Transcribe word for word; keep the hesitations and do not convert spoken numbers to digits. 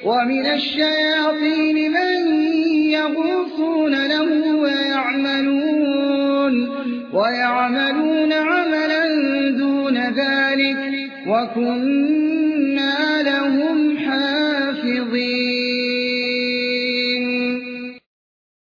ومن الشياطين من يغوصون له ويعملون, ويعملون عملا دون ذلك وكنا